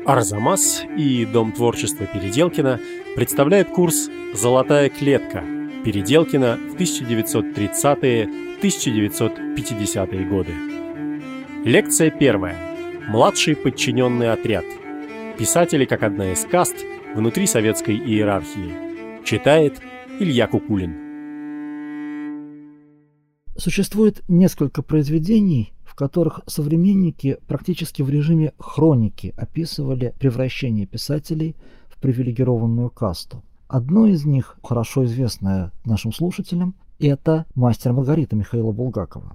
Арзамас и Дом творчества Переделкина представляют курс «Золотая клетка» Переделкина в 1930-1950-е годы. Лекция первая. Младший подчиненный отряд. Писатели как одна из каст внутри советской иерархии. Читает Илья Кукулин. Существует несколько произведений, в которых современники практически в режиме хроники описывали превращение писателей в привилегированную касту. Одно из них, хорошо известное нашим слушателям, это «Мастер и Маргарита» Михаила Булгакова.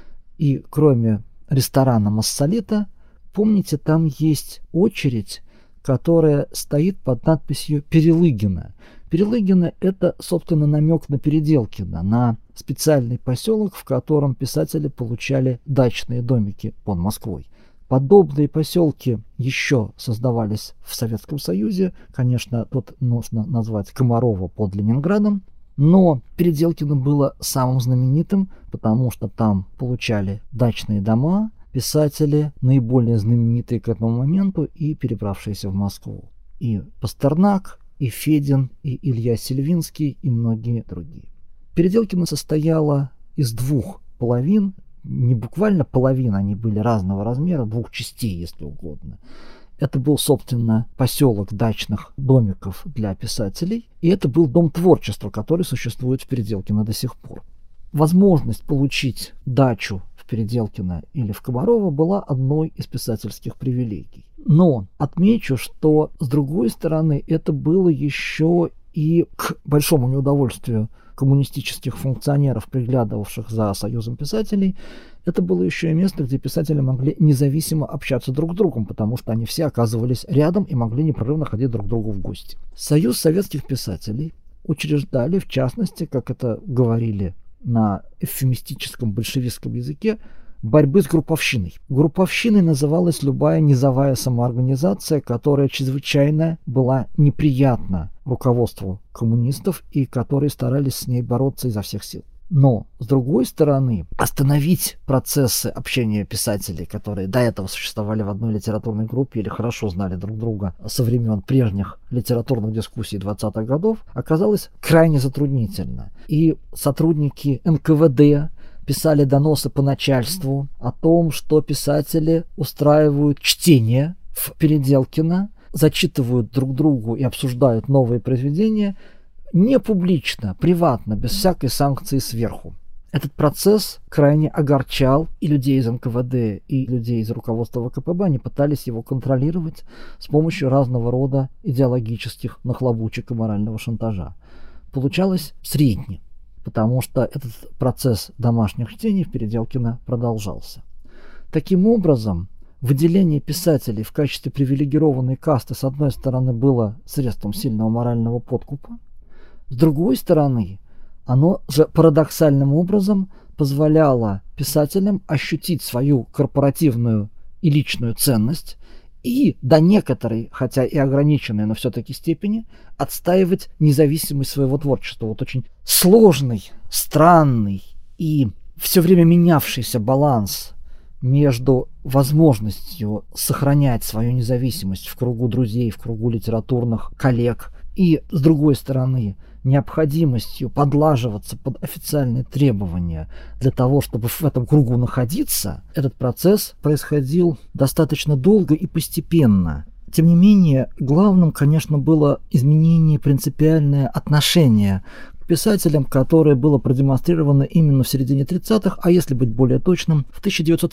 И кроме ресторана Массолита, помните, там есть очередь, которая стоит под надписью «Перелыгина». Перелыгина – это, собственно, намек на Переделкино, на специальный поселок, в котором писатели получали дачные домики под Москвой. Подобные поселки еще создавались в Советском Союзе. Конечно, тут нужно назвать Комарова под Ленинградом. Но Переделкино было самым знаменитым, потому что там получали дачные дома писатели, наиболее знаменитые к этому моменту и перебравшиеся в Москву. И Пастернак, и Федин, и Илья Сельвинский, и многие другие. Переделкино состояло из двух половин, не буквально половин, они были разного размера, двух частей, если угодно. Это был, собственно, поселок дачных домиков для писателей, и это был Дом творчества, который существует в Переделкино до сих пор. Возможность получить дачу в Переделкино или в Комарово была одной из писательских привилегий. Но отмечу, что с другой стороны это было еще и к большому неудовольствию коммунистических функционеров, приглядывавших за Союзом писателей, это было еще и место, где писатели могли независимо общаться друг с другом, потому что они все оказывались рядом и могли непрерывно ходить друг к другу в гости. Союз советских писателей учреждали, в частности, как это говорили на эвфемистическом большевистском языке, борьбы с групповщиной. Групповщиной называлась любая низовая самоорганизация, которая чрезвычайно была неприятна руководству коммунистов и которые старались с ней бороться изо всех сил. Но, с другой стороны, остановить процессы общения писателей, которые до этого существовали в одной литературной группе или хорошо знали друг друга со времен прежних литературных дискуссий 20-х годов, оказалось крайне затруднительно. И сотрудники НКВД писали доносы по начальству о том, что писатели устраивают чтение в Переделкино, зачитывают друг другу и обсуждают новые произведения не публично, приватно, без всякой санкции сверху. Этот процесс крайне огорчал и людей из НКВД, и людей из руководства ВКПБ. Они пытались его контролировать с помощью разного рода идеологических нахлобучек и морального шантажа. Получалось средне, потому что этот процесс домашних чтений в Переделкино продолжался. Таким образом, выделение писателей в качестве привилегированной касты, с одной стороны, было средством сильного морального подкупа, с другой стороны, оно же парадоксальным образом позволяло писателям ощутить свою корпоративную и личную ценность и до некоторой, хотя и ограниченной, но все-таки степени, отстаивать независимость своего творчества. Вот очень сложный, странный и все время менявшийся баланс между возможностью сохранять свою независимость в кругу друзей, в кругу литературных коллег, и, с другой стороны, необходимостью подлаживаться под официальные требования для того, чтобы в этом кругу находиться, этот процесс происходил достаточно долго и постепенно. Тем не менее, главным, конечно, было изменение принципиальное отношение к писателям, которое было продемонстрировано именно в середине 30-х, а если быть более точным, в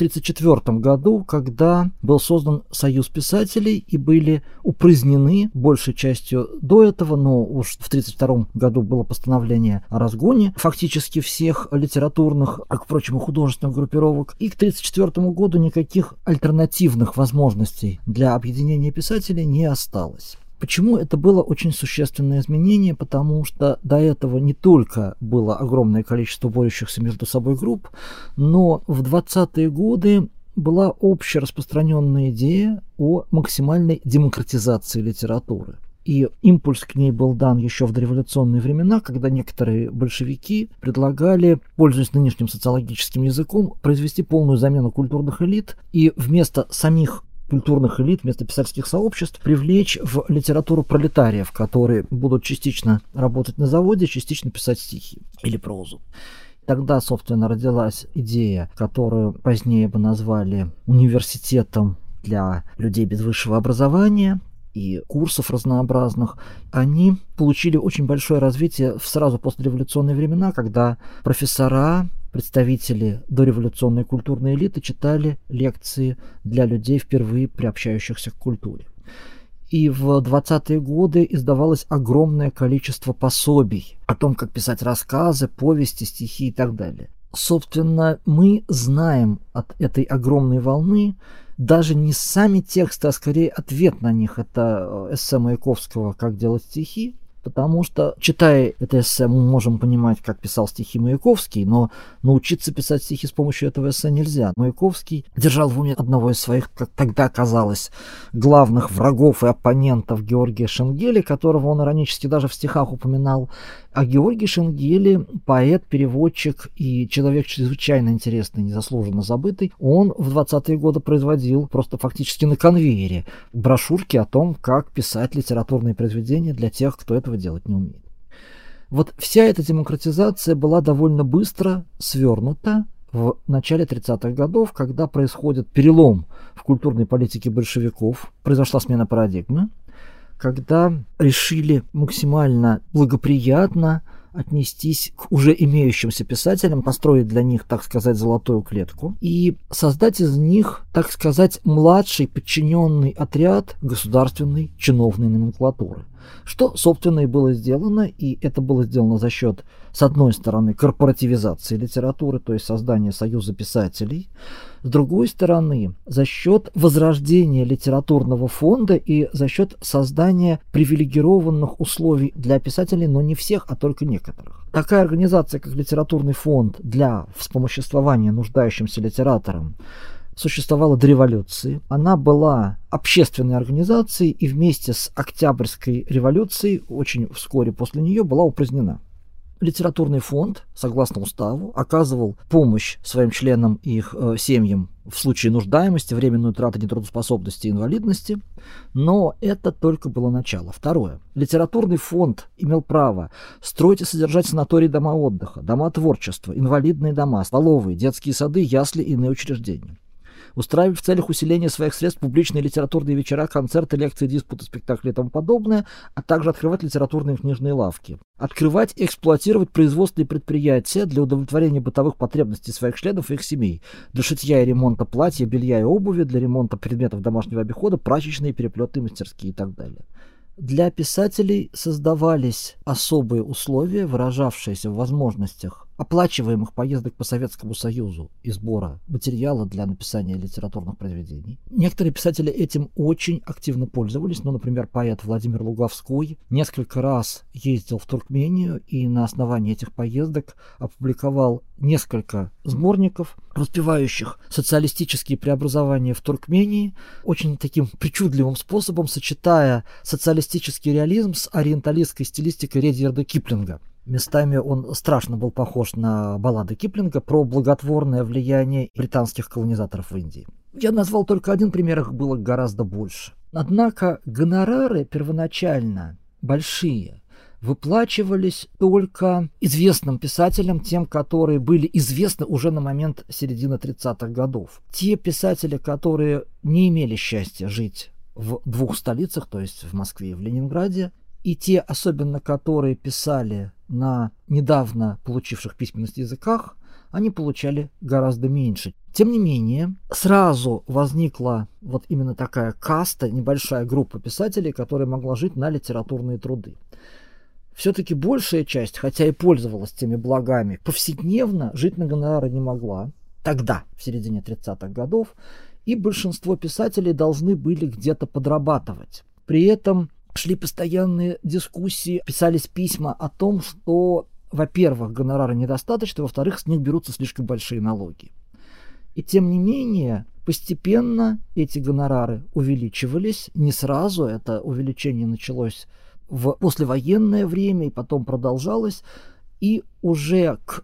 1934 году, когда был создан Союз писателей и были упразднены большей частью до этого, но уж в 1932 году было постановление о разгоне фактически всех литературных, а, впрочем, и художественных группировок, и к 1934 году никаких альтернативных возможностей для объединения писателей не осталось. Почему это было очень существенное изменение? Потому что до этого не только было огромное количество борющихся между собой групп, но в 20-е годы была общераспространенная идея о максимальной демократизации литературы. И импульс к ней был дан еще в дореволюционные времена, когда некоторые большевики предлагали, пользуясь нынешним социологическим языком, произвести полную замену культурных элит и вместо самих культурных элит, вместо писательских сообществ привлечь в литературу пролетариев, которые будут частично работать на заводе, частично писать стихи или прозу. Тогда, собственно, родилась идея, которую позднее бы назвали университетом для людей без высшего образования и курсов разнообразных. Они получили очень большое развитие сразу после революционные времена, когда профессора, представители дореволюционной культурной элиты читали лекции для людей, впервые приобщающихся к культуре. И в 20-е годы издавалось огромное количество пособий о том, как писать рассказы, повести, стихи и так далее. Собственно, мы знаем от этой огромной волны даже не сами тексты, а скорее ответ на них. Это эссе Маяковского «Как делать стихи», потому что, читая это эссе, мы можем понимать, как писал стихи Маяковский, но научиться писать стихи с помощью этого эссе нельзя. Маяковский держал в уме одного из своих, как тогда казалось, главных врагов и оппонентов Георгия Шенгеля, которого он иронически даже в стихах упоминал. А Георгий Шенгели – поэт, переводчик и человек чрезвычайно интересный, незаслуженно забытый. Он в 20-е годы производил просто фактически на конвейере брошюрки о том, как писать литературные произведения для тех, кто этого делать не умеет. Вот вся эта демократизация была довольно быстро свернута в начале 30-х годов, когда происходит перелом в культурной политике большевиков, произошла смена парадигмы, когда решили максимально благоприятно отнестись к уже имеющимся писателям, построить для них, так сказать, золотую клетку и создать из них, так сказать, младший подчиненный отряд государственной чиновной номенклатуры. Что, собственно, и было сделано, и это было сделано за счет, с одной стороны, корпоративизации литературы, то есть создания союза писателей, с другой стороны, за счет возрождения литературного фонда и за счет создания привилегированных условий для писателей, но не всех, а только некоторых. Такая организация, как литературный фонд для вспомоществования нуждающимся литераторам, существовала до революции. Она была общественной организацией и вместе с Октябрьской революцией, очень вскоре после нее, была упразднена. Литературный фонд, согласно уставу, оказывал помощь своим членам и их семьям в случае нуждаемости, временной утраты нетрудоспособности и инвалидности, но это только было начало. Второе. Литературный фонд имел право строить и содержать санатории, дома отдыха, дома творчества, инвалидные дома, столовые, детские сады, ясли и иные учреждения. Устраивать в целях усиления своих средств публичные литературные вечера, концерты, лекции, диспуты, спектакли и тому подобное, а также открывать литературные книжные лавки. Открывать и эксплуатировать производственные предприятия для удовлетворения бытовых потребностей своих членов и их семей, для шитья и ремонта платья, белья и обуви, для ремонта предметов домашнего обихода, прачечные, переплетные мастерские и так далее. Для писателей создавались особые условия, выражавшиеся в возможностях оплачиваемых поездок по Советскому Союзу и сбора материала для написания литературных произведений. Некоторые писатели этим очень активно пользовались. Например, поэт Владимир Луговской несколько раз ездил в Туркмению и на основании этих поездок опубликовал несколько сборников, воспевающих социалистические преобразования в Туркмении, очень таким причудливым способом сочетая социалистический реализм с ориенталистской стилистикой Редьярда Киплинга. Местами он страшно был похож на баллады Киплинга про благотворное влияние британских колонизаторов в Индии. Я назвал только один пример, их было гораздо больше. Однако гонорары первоначально большие выплачивались только известным писателям, тем, которые были известны уже на момент середины 30-х годов. Те писатели, которые не имели счастья жить в двух столицах, то есть в Москве и в Ленинграде, и те, особенно которые писали на недавно получивших письменность языках, они получали гораздо меньше. Тем не менее, сразу возникла вот именно такая каста, небольшая группа писателей, которая могла жить на литературные труды. Все-таки большая часть, хотя и пользовалась теми благами, повседневно жить на гонорары не могла. Тогда, в середине 30-х годов, и большинство писателей должны были где-то подрабатывать. При этом шли постоянные дискуссии, писались письма о том, что, во-первых, гонорары недостаточно, во-вторых, с них берутся слишком большие налоги. И тем не менее, постепенно эти гонорары увеличивались, не сразу, это увеличение началось в послевоенное время и потом продолжалось, И уже к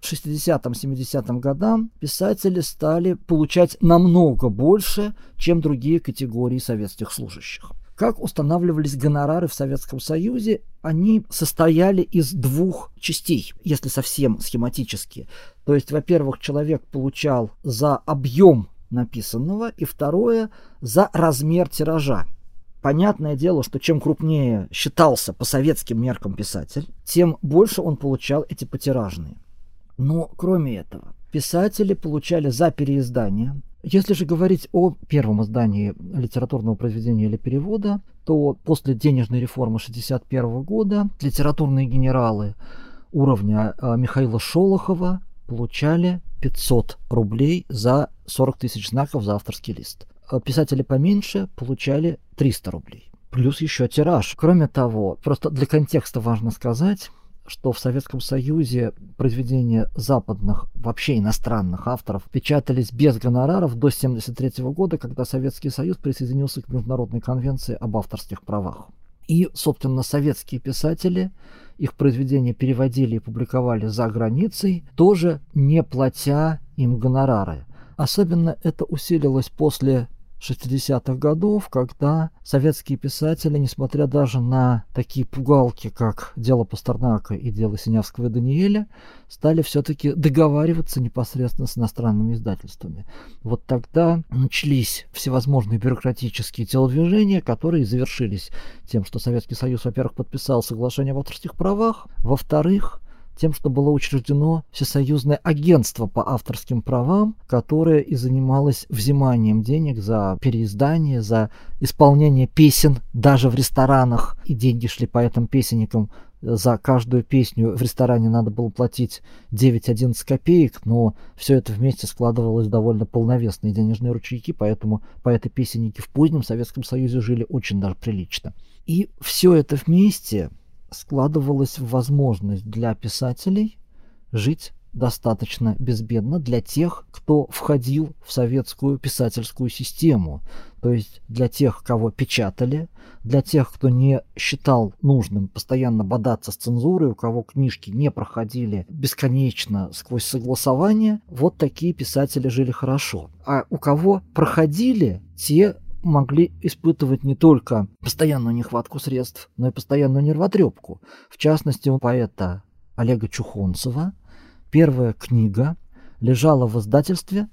60-70 годам писатели стали получать намного больше, чем другие категории советских служащих. Как устанавливались гонорары в Советском Союзе? Они состояли из двух частей, если совсем схематически. То есть, во-первых, человек получал за объем написанного, и второе, за размер тиража. Понятное дело, что чем крупнее считался по советским меркам писатель, тем больше он получал эти потиражные. Но кроме этого, писатели получали за переиздание. Если же говорить о первом издании литературного произведения или перевода, то после денежной реформы 1961 года литературные генералы уровня Михаила Шолохова получали 500 рублей за 40 тысяч знаков за авторский лист. Писатели поменьше получали 300 рублей. Плюс еще тираж. Кроме того, просто для контекста важно сказать, что в Советском Союзе произведения западных, вообще иностранных авторов печатались без гонораров до 1973 года, когда Советский Союз присоединился к Международной конвенции об авторских правах. И, собственно, советские писатели, их произведения переводили и публиковали за границей, тоже не платя им гонорары. Особенно это усилилось после 60-х годов, когда советские писатели, несмотря даже на такие пугалки, как дело Пастернака и дело Синявского и Даниэля, стали все-таки договариваться непосредственно с иностранными издательствами. Вот тогда начались всевозможные бюрократические телодвижения, которые завершились тем, что Советский Союз, во-первых, подписал соглашение об авторских правах, во-вторых, тем, что было учреждено Всесоюзное агентство по авторским правам, которое и занималось взиманием денег за переиздание, за исполнение песен даже в ресторанах. И деньги шли поэтам-песенникам. За каждую песню в ресторане надо было платить 9-11 копеек, но все это вместе складывалось в довольно полновесные денежные ручейки, поэтому поэты-песенники в позднем Советском Союзе жили очень даже прилично. И все это вместе складывалась в возможность для писателей жить достаточно безбедно для тех, кто входил в советскую писательскую систему. То есть для тех, кого печатали, для тех, кто не считал нужным постоянно бодаться с цензурой, у кого книжки не проходили бесконечно сквозь согласование, вот такие писатели жили хорошо. А у кого проходили, те могли испытывать не только постоянную нехватку средств, но и постоянную нервотрепку. В частности, у поэта Олега Чухонцева первая книга лежала в издательстве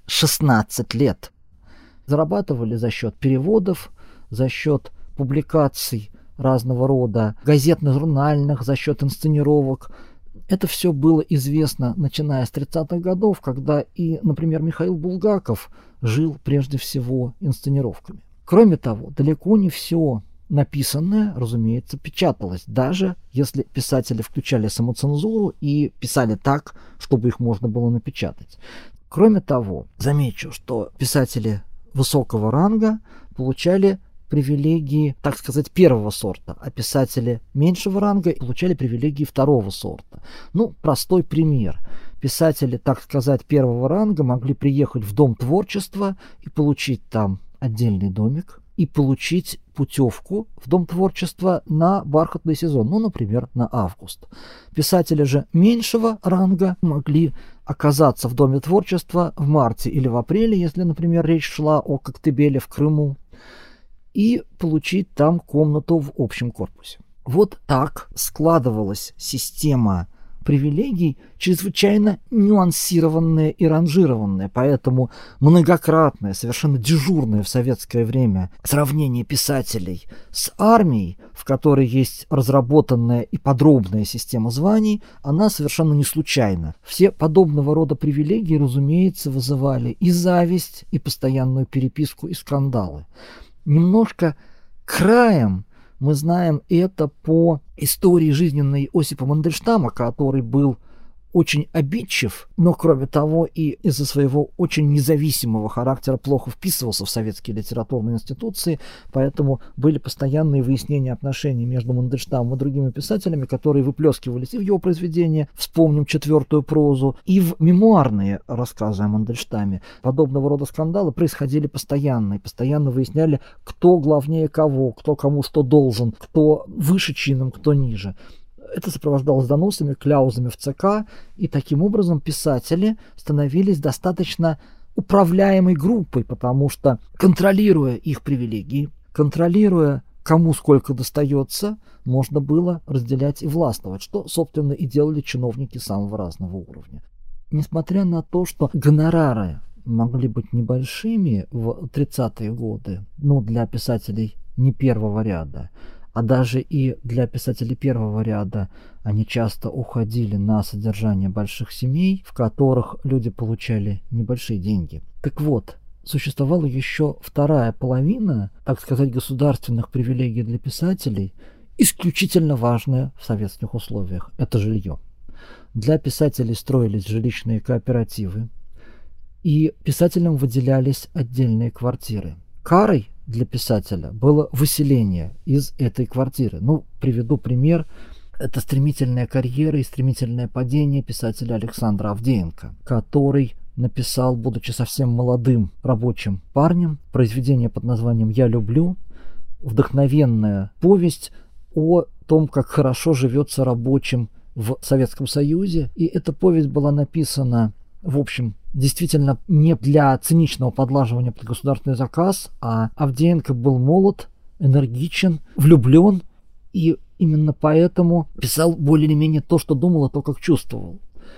16 лет. Зарабатывали за счет переводов, за счет публикаций разного рода, газетно-журнальных, за счет инсценировок. Это все было известно, начиная с 30-х годов, когда и, например, Михаил Булгаков жил прежде всего инсценировками. Кроме того, далеко не все написанное, разумеется, печаталось, даже если писатели включали самоцензуру и писали так, чтобы их можно было напечатать. Кроме того, замечу, что писатели высокого ранга получали привилегии, так сказать, первого сорта, а писатели меньшего ранга получали привилегии второго сорта. Простой пример. Писатели, так сказать, первого ранга могли приехать в Дом творчества и получить там отдельный домик и получить путевку в Дом творчества на бархатный сезон, например, на август. Писатели же меньшего ранга могли оказаться в Доме творчества в марте или в апреле, если, например, речь шла о Коктебеле в Крыму, и получить там комнату в общем корпусе. Вот так складывалась система привилегий, чрезвычайно нюансированная и ранжированная, поэтому многократное, совершенно дежурное в советское время сравнение писателей с армией, в которой есть разработанная и подробная система званий, она совершенно не случайна. Все подобного рода привилегии, разумеется, вызывали и зависть, и постоянную переписку, и скандалы. Немножко краем мы знаем это по истории жизненной Осипа Мандельштама, который был очень обидчив, но, кроме того, и из-за своего очень независимого характера плохо вписывался в советские литературные институции, поэтому были постоянные выяснения отношений между Мандельштамом и другими писателями, которые выплескивались и в его произведения, вспомним «Четвертую прозу», и в мемуарные рассказы о Мандельштаме. Подобного рода скандалы происходили постоянно, и постоянно выясняли, кто главнее кого, кто кому что должен, кто выше чином, кто ниже. Это сопровождалось доносами, кляузами в ЦК, и таким образом писатели становились достаточно управляемой группой, потому что, контролируя их привилегии, контролируя, кому сколько достается, можно было разделять и властвовать, что, собственно, и делали чиновники самого разного уровня. Несмотря на то, что гонорары могли быть небольшими в 30-е годы, но для писателей не первого ряда, а даже и для писателей первого ряда они часто уходили на содержание больших семей, в которых люди получали небольшие деньги. Так вот, существовала еще вторая половина, так сказать, государственных привилегий для писателей, исключительно важная в советских условиях. Это жилье. Для писателей строились жилищные кооперативы, и писателям выделялись отдельные квартиры. Карой для писателя было выселение из этой квартиры. Приведу пример. Это стремительная карьера и стремительное падение писателя Александра Авдеенко, который написал, будучи совсем молодым рабочим парнем, произведение под названием «Я люблю», вдохновенная повесть о том, как хорошо живется рабочим в Советском Союзе. И эта повесть была написана, в общем, действительно не для циничного подлаживания под государственный заказ, а Авдеенко был молод, энергичен, влюблен, и именно поэтому писал более или менее то, что думал, и то, как чувствовал.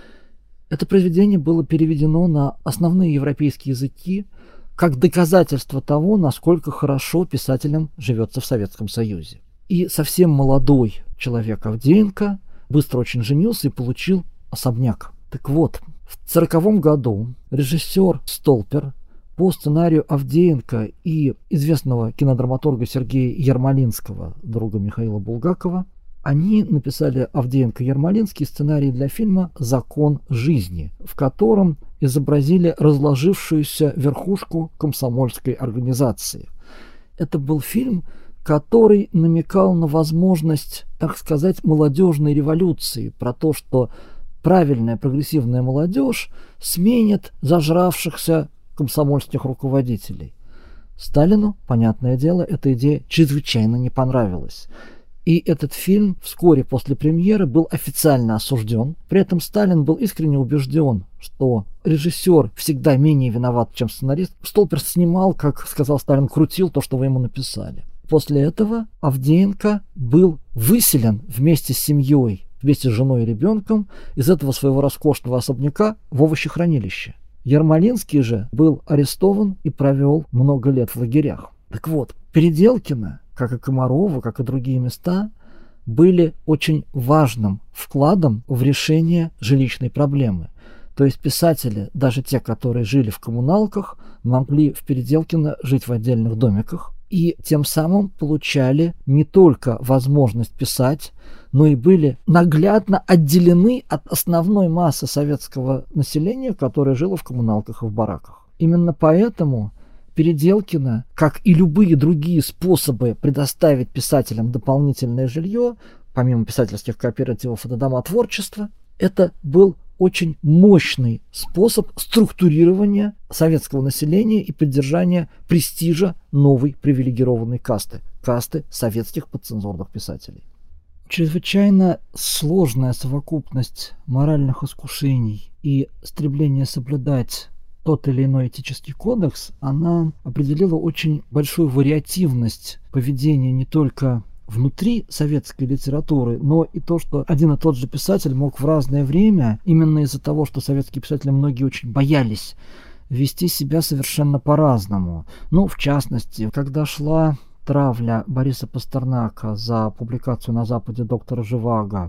Это произведение было переведено на основные европейские языки как доказательство того, насколько хорошо писателям живется в Советском Союзе. И совсем молодой человек Авдеенко быстро очень женился и получил особняк. Так вот, в 1940 году режиссер Столпер по сценарию Авдеенко и известного кинодраматурга Сергея Ермолинского, друга Михаила Булгакова, они написали, Авдеенко и Ермолинский, сценарий для фильма «Закон жизни», в котором изобразили разложившуюся верхушку комсомольской организации. Это был фильм, который намекал на возможность, так сказать, молодежной революции, про то, что правильная прогрессивная молодежь сменит зажравшихся комсомольских руководителей. Сталину, понятное дело, эта идея чрезвычайно не понравилась. И этот фильм вскоре после премьеры был официально осужден. При этом Сталин был искренне убежден, что режиссер всегда менее виноват, чем сценарист. Столпер снимал, как сказал Сталин, крутил то, что вы ему написали. После этого Авдеенко был выселен вместе с семьей, вместе с женой и ребенком из этого своего роскошного особняка в овощехранилище. Ермолинский же был арестован и провел много лет в лагерях. Так вот, Переделкино, как и Комарова, как и другие места, были очень важным вкладом в решение жилищной проблемы. То есть писатели, даже те, которые жили в коммуналках, могли в Переделкино жить в отдельных домиках и тем самым получали не только возможность писать, но и были наглядно отделены от основной массы советского населения, которое жило в коммуналках и в бараках. Именно поэтому Переделкино, как и любые другие способы предоставить писателям дополнительное жилье, помимо писательских кооперативов, это дома творчества, это был очень мощный способ структурирования советского населения и поддержания престижа новой привилегированной касты советских подцензурных писателей. Чрезвычайно сложная совокупность моральных искушений и стремление соблюдать тот или иной этический кодекс, она определила очень большую вариативность поведения не только внутри советской литературы, но и то, что один и тот же писатель мог в разное время, именно из-за того, что советские писатели многие очень боялись вести себя совершенно по-разному. В частности, когда шла травля Бориса Пастернака за публикацию на Западе доктора Живаго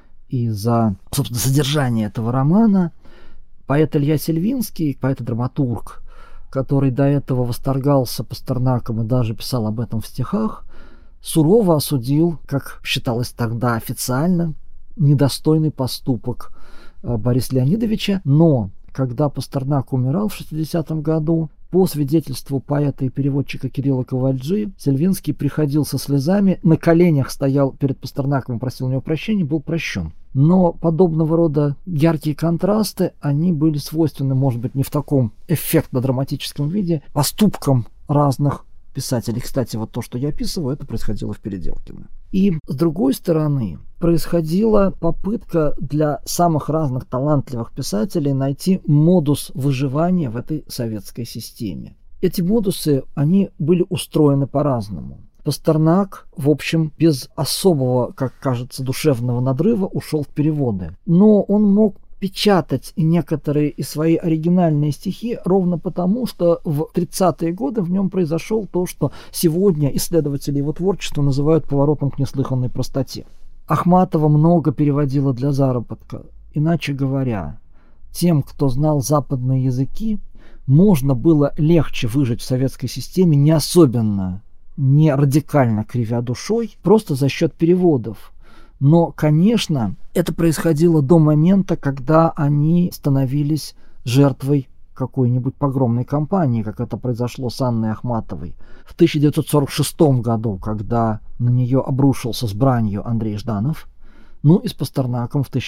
и за, собственно, содержание этого романа, поэт Илья Сельвинский, поэт и драматург, который до этого восторгался Пастернаком и даже писал об этом в стихах, сурово осудил, как считалось тогда официально, недостойный поступок Бориса Леонидовича. Но когда Пастернак умирал в 60-м году, по свидетельству поэта и переводчика Кирилла Ковальджи, Сельвинский приходил со слезами, на коленях стоял перед Пастернаком и просил у него прощения, был прощен. Но подобного рода яркие контрасты, они были свойственны, может быть, не в таком эффектно-драматическом виде, поступкам разных писателей. Кстати, вот то, что я описываю, это происходило в Переделкино. И, с другой стороны, происходила попытка для самых разных талантливых писателей найти модус выживания в этой советской системе. Эти модусы, они были устроены по-разному. Пастернак, в общем, без особого, как кажется, душевного надрыва ушел в переводы. Но он мог печатать некоторые из свои оригинальные стихи ровно потому, что в 30-е годы в нем произошел то, что сегодня исследователи его творчества называют поворотом к неслыханной простоте. Ахматова много переводила для заработка. Иначе говоря, тем, кто знал западные языки, можно было легче выжить в советской системе, не радикально кривя душой, просто за счет переводов. Но, конечно, это происходило до момента, когда они становились жертвой какой-нибудь погромной кампании, как это произошло с Анной Ахматовой в 1946 году, когда на нее обрушился с бранью Андрей Жданов, ну и с Пастернаком в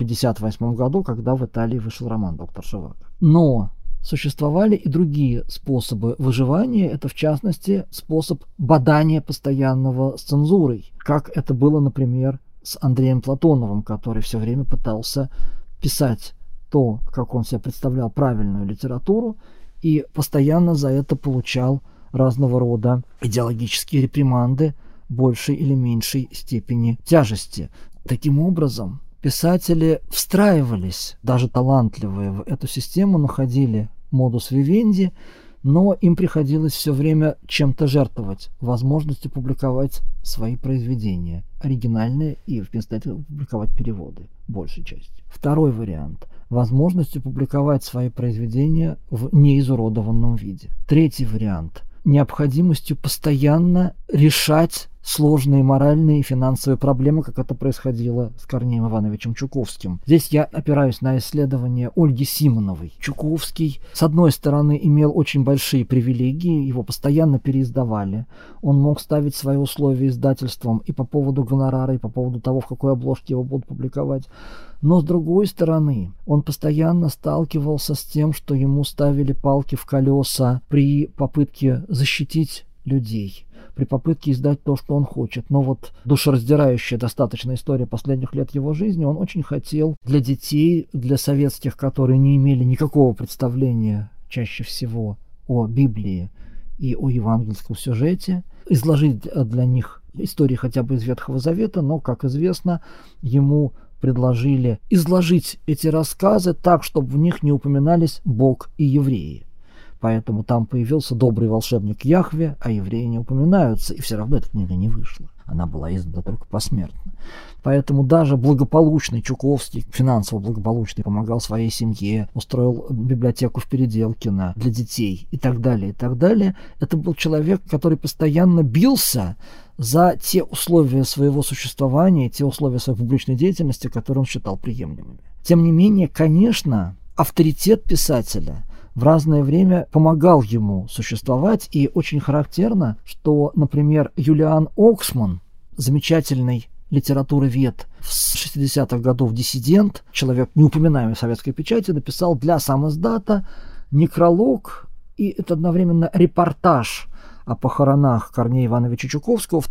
1958 году, когда в Италии вышел роман «Доктор Живаго». Но существовали и другие способы выживания, это в частности способ бадания постоянного с цензурой, как это было, например, с Андреем Платоновым, который все время пытался писать то, как он себе представлял правильную литературу, и постоянно за это получал разного рода идеологические реприманды большей или меньшей степени тяжести. Таким образом, писатели встраивались, даже талантливые, в эту систему, находили модус вивенди, но им приходилось все время чем-то жертвовать, возможностью публиковать свои произведения, оригинальные, и вместо этого публиковать переводы, большей частью. Второй вариант – возможностью публиковать свои произведения в неизуродованном виде. Третий вариант – необходимостью постоянно решать сложные моральные и финансовые проблемы, как это происходило с Корнеем Ивановичем Чуковским. Здесь я опираюсь на исследования Ольги Симоновой. Чуковский, с одной стороны, имел очень большие привилегии, его постоянно переиздавали. Он мог ставить свои условия издательствам и по поводу гонорара, и по поводу того, в какой обложке его будут публиковать. Но, с другой стороны, он постоянно сталкивался с тем, что ему ставили палки в колеса при попытке защитить людей, при попытке издать то, что он хочет. Но вот душераздирающая достаточно история последних лет его жизни, он очень хотел для детей, для советских, которые не имели никакого представления чаще всего о Библии и о евангельском сюжете, изложить для них истории хотя бы из Ветхого Завета, но, как известно, ему предложили изложить эти рассказы так, чтобы в них не упоминались Бог и евреи. Поэтому там появился добрый волшебник Яхве, а евреи не упоминаются, и все равно эта книга не вышла. Она была издана только посмертно. Поэтому даже благополучный Чуковский, финансово благополучный, помогал своей семье, устроил библиотеку в Переделкино для детей и так далее, и так далее. Это был человек, который постоянно бился за те условия своего существования, те условия своей публичной деятельности, которые он считал приемлемыми. Тем не менее, конечно, авторитет писателя в разное время помогал ему существовать, и очень характерно, что, например, Юлиан Оксман, замечательный литературовед, с 60-х годов диссидент, человек, неупоминаемый в советской печати, написал для самиздата некролог, и это одновременно репортаж о похоронах Корнея Ивановича Чуковского в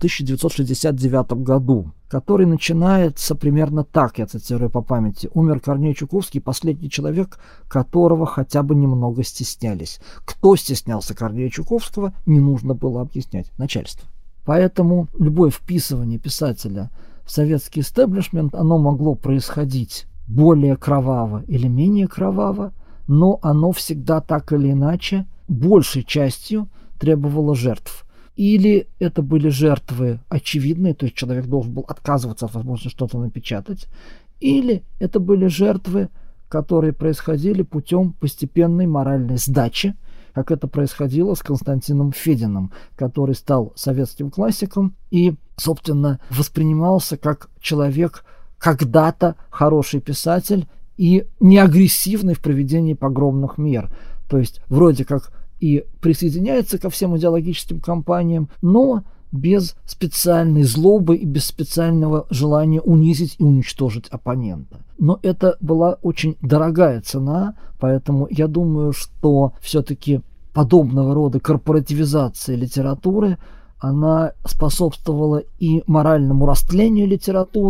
1969 году, который начинается примерно так, я цитирую по памяти. «Умер Корней Чуковский, последний человек, которого хотя бы немного стеснялись». Кто стеснялся Корнея Чуковского, не нужно было объяснять. Начальство. Поэтому любое вписывание писателя в советский истеблишмент, оно могло происходить более кроваво или менее кроваво, но оно всегда так или иначе большей частью требовало жертв. Или это были жертвы очевидные, то есть человек должен был отказываться от возможности что-то напечатать, или это были жертвы, которые происходили путем постепенной моральной сдачи, как это происходило с Константином Фединым, который стал советским классиком и, собственно, воспринимался как человек, когда-то хороший писатель и неагрессивный в проведении погромных мер. То есть вроде как и присоединяется ко всем идеологическим кампаниям, но без специальной злобы и без специального желания унизить и уничтожить оппонента. Но это была очень дорогая цена, поэтому я думаю, что все-таки подобного рода корпоративизация литературы, она способствовала и моральному растлению литературы,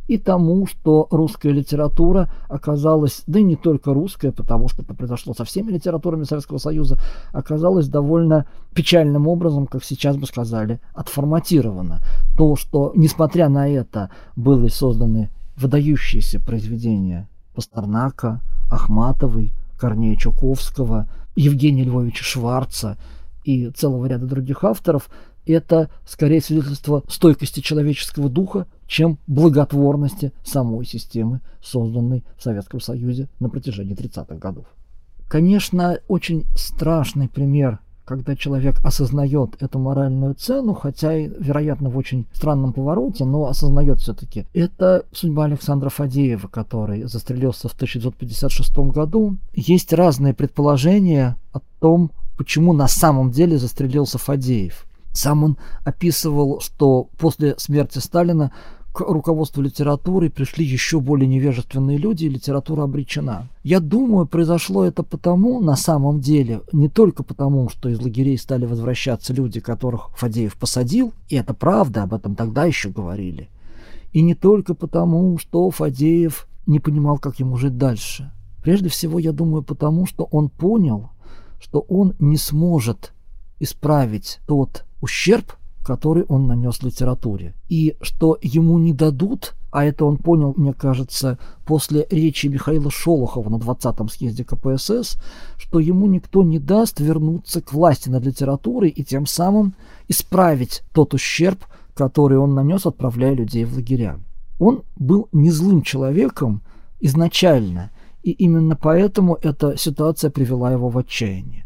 и тому, что русская литература оказалась, да и не только русская, потому что это произошло со всеми литературами Советского Союза, оказалась довольно печальным образом, как сейчас бы сказали, отформатирована. То, что, несмотря на это, были созданы выдающиеся произведения Пастернака, Ахматовой, Корнея Чуковского, Евгения Львовича Шварца и целого ряда других авторов, это скорее свидетельство стойкости человеческого духа, чем благотворности самой системы, созданной в Советском Союзе на протяжении 30-х годов. Конечно, очень страшный пример, когда человек осознает эту моральную цену, хотя и, вероятно, в очень странном повороте, но осознает все-таки. Это судьба Александра Фадеева, который застрелился в 1956 году. Есть разные предположения о том, почему на самом деле застрелился Фадеев. Сам он описывал, что после смерти Сталина к руководству литературы пришли еще более невежественные люди, и литература обречена. Я думаю, произошло это потому, на самом деле, не только потому, что из лагерей стали возвращаться люди, которых Фадеев посадил, и это правда, об этом тогда еще говорили, и не только потому, что Фадеев не понимал, как ему жить дальше. Прежде всего, я думаю, потому, что он понял, что он не сможет исправить тот ущерб, который он нанес литературе. И что ему не дадут, а это он понял, мне кажется, после речи Михаила Шолохова на 20-м съезде КПСС, что ему никто не даст вернуться к власти над литературой и тем самым исправить тот ущерб, который он нанес, отправляя людей в лагеря. Он был не злым человеком изначально, и именно поэтому эта ситуация привела его в отчаяние.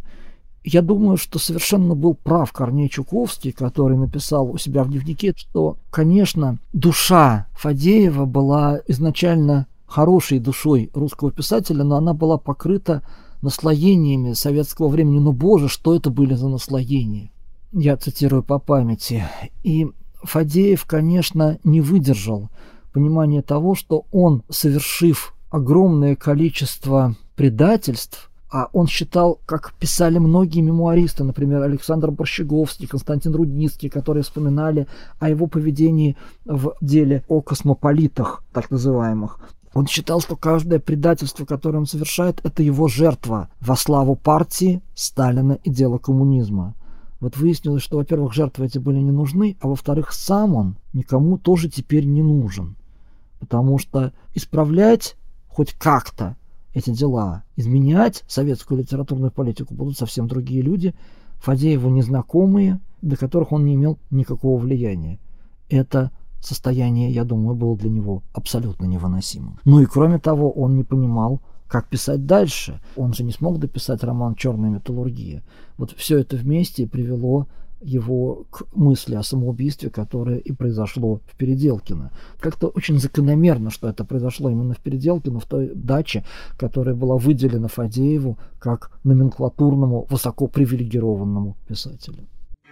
Я думаю, что совершенно был прав Корней Чуковский, который написал у себя в дневнике, что, конечно, душа Фадеева была изначально хорошей душой русского писателя, но она была покрыта наслоениями советского времени. Ну, боже, что это были за наслоения? Я цитирую по памяти. И Фадеев, конечно, не выдержал понимания того, что он, совершив огромное количество предательств, а он считал, как писали многие мемуаристы, например, Александр Борщеговский, Константин Рудницкий, которые вспоминали о его поведении в деле о космополитах, так называемых. Он считал, что каждое предательство, которое он совершает, это его жертва во славу партии, Сталина и дела коммунизма. Вот выяснилось, что, во-первых, жертвы эти были не нужны, а во-вторых, сам он никому тоже теперь не нужен. Потому что исправлять хоть как-то эти дела, изменять советскую литературную политику будут совсем другие люди, Фадееву незнакомые, до которых он не имел никакого влияния. Это состояние, я думаю, было для него абсолютно невыносимым. Ну и кроме того, он не понимал, как писать дальше. Он же не смог дописать роман «Черная металлургия». Вот все это вместе привело его к мысли о самоубийстве, которое и произошло в Переделкино. Как-то очень закономерно, что это произошло именно в Переделкино, в той даче, которая была выделена Фадееву как номенклатурному, высокопривилегированному писателю.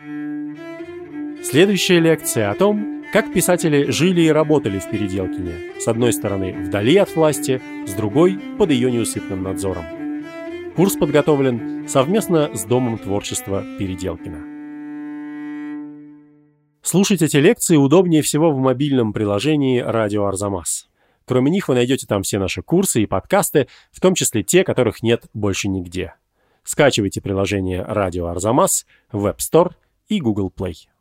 Следующая лекция о том, как писатели жили и работали в Переделкине. С одной стороны, вдали от власти, с другой – под ее неусыпным надзором. Курс подготовлен совместно с Домом творчества Переделкино. Слушать эти лекции удобнее всего в мобильном приложении «Радио Арзамас». Кроме них вы найдете там все наши курсы и подкасты, в том числе те, которых нет больше нигде. Скачивайте приложение «Радио Арзамас» в App Store и Google Play.